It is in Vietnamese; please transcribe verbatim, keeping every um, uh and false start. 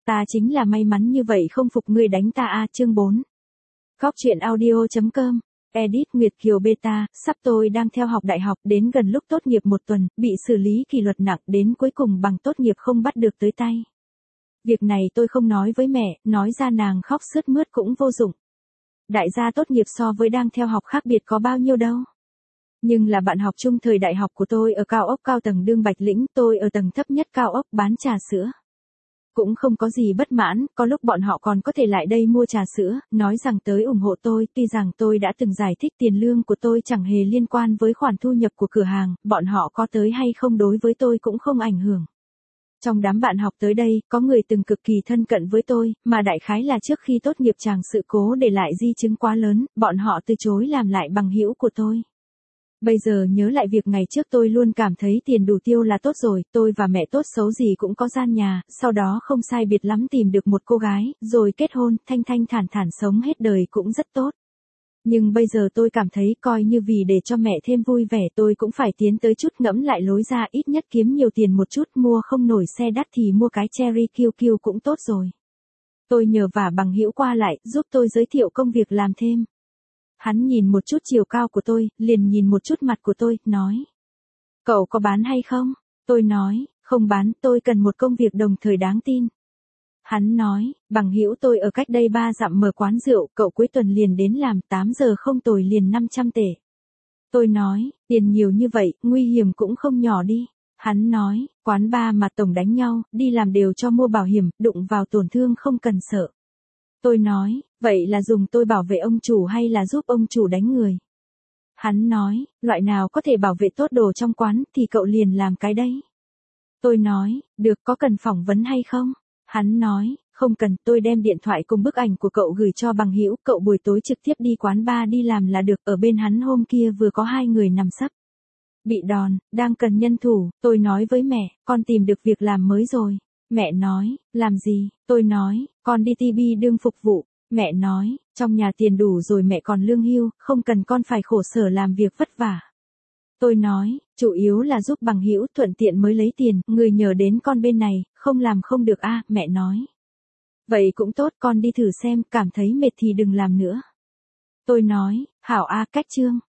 Ta chính là may mắn như vậy không phục ngươi đánh ta a. Chương bốn. Góc truyện audio chấm com. Edit Nguyệt Kiều Beta, sắp tôi đang theo học đại học, đến gần lúc tốt nghiệp một tuần, bị xử lý kỷ luật nặng, đến cuối cùng bằng tốt nghiệp không bắt được tới tay. Việc này tôi không nói với mẹ, nói ra nàng khóc sướt mướt cũng vô dụng. Đại gia tốt nghiệp so với đang theo học khác biệt có bao nhiêu đâu. Nhưng là bạn học chung thời đại học của tôi ở cao ốc cao tầng Đương Bạch Lĩnh, tôi ở tầng thấp nhất cao ốc bán trà sữa. Cũng không có gì bất mãn, có lúc bọn họ còn có thể lại đây mua trà sữa, nói rằng tới ủng hộ tôi, tuy rằng tôi đã từng giải thích tiền lương của tôi chẳng hề liên quan với khoản thu nhập của cửa hàng, bọn họ có tới hay không đối với tôi cũng không ảnh hưởng. Trong đám bạn học tới đây, có người từng cực kỳ thân cận với tôi, mà đại khái là trước khi tốt nghiệp chàng sự cố để lại di chứng quá lớn, bọn họ từ chối làm lại bằng hữu của tôi. Bây giờ nhớ lại việc ngày trước tôi luôn cảm thấy tiền đủ tiêu là tốt rồi, tôi và mẹ tốt xấu gì cũng có gian nhà, sau đó không sai biệt lắm tìm được một cô gái, rồi kết hôn, thanh thanh thản thản sống hết đời cũng rất tốt. Nhưng bây giờ tôi cảm thấy coi như vì để cho mẹ thêm vui vẻ tôi cũng phải tiến tới chút ngẫm lại lối ra, ít nhất kiếm nhiều tiền một chút, mua không nổi xe đắt thì mua cái Cherry kiu kiu cũng tốt rồi. Tôi nhờ vả bằng hữu qua lại, giúp tôi giới thiệu công việc làm thêm. Hắn nhìn một chút chiều cao của tôi, liền nhìn một chút mặt của tôi, nói. Cậu có bán hay không? Tôi nói, không bán, tôi cần một công việc đồng thời đáng tin. Hắn nói, bằng hữu tôi ở cách đây ba dặm mở quán rượu, cậu cuối tuần liền đến làm, tám giờ không tồi liền năm trăm tệ. Tôi nói, tiền nhiều như vậy, nguy hiểm cũng không nhỏ đi. Hắn nói, quán bar mà tổng đánh nhau, đi làm đều cho mua bảo hiểm, đụng vào tổn thương không cần sợ. Tôi nói, vậy là dùng tôi bảo vệ ông chủ hay là giúp ông chủ đánh người? Hắn nói, loại nào có thể bảo vệ tốt đồ trong quán thì cậu liền làm cái đấy. Tôi nói, được, có cần phỏng vấn hay không? Hắn nói, không cần, tôi đem điện thoại cùng bức ảnh của cậu gửi cho bằng hữu, cậu buổi tối trực tiếp đi quán bar đi làm là được. Ở bên hắn hôm kia vừa có hai người nằm sấp bị đòn, đang cần nhân thủ, tôi nói với mẹ, con tìm được việc làm mới rồi. Mẹ nói, làm gì? Tôi nói, con đi ti bi đương phục vụ. Mẹ nói, trong nhà tiền đủ rồi, mẹ còn lương hưu, không cần con phải khổ sở làm việc vất vả. Tôi nói, chủ yếu là giúp bằng hữu, thuận tiện mới lấy tiền, người nhờ đến con bên này, không làm không được a. Mẹ nói, vậy cũng tốt, con đi thử xem, cảm thấy mệt thì đừng làm nữa. Tôi nói, hảo a. Cách chương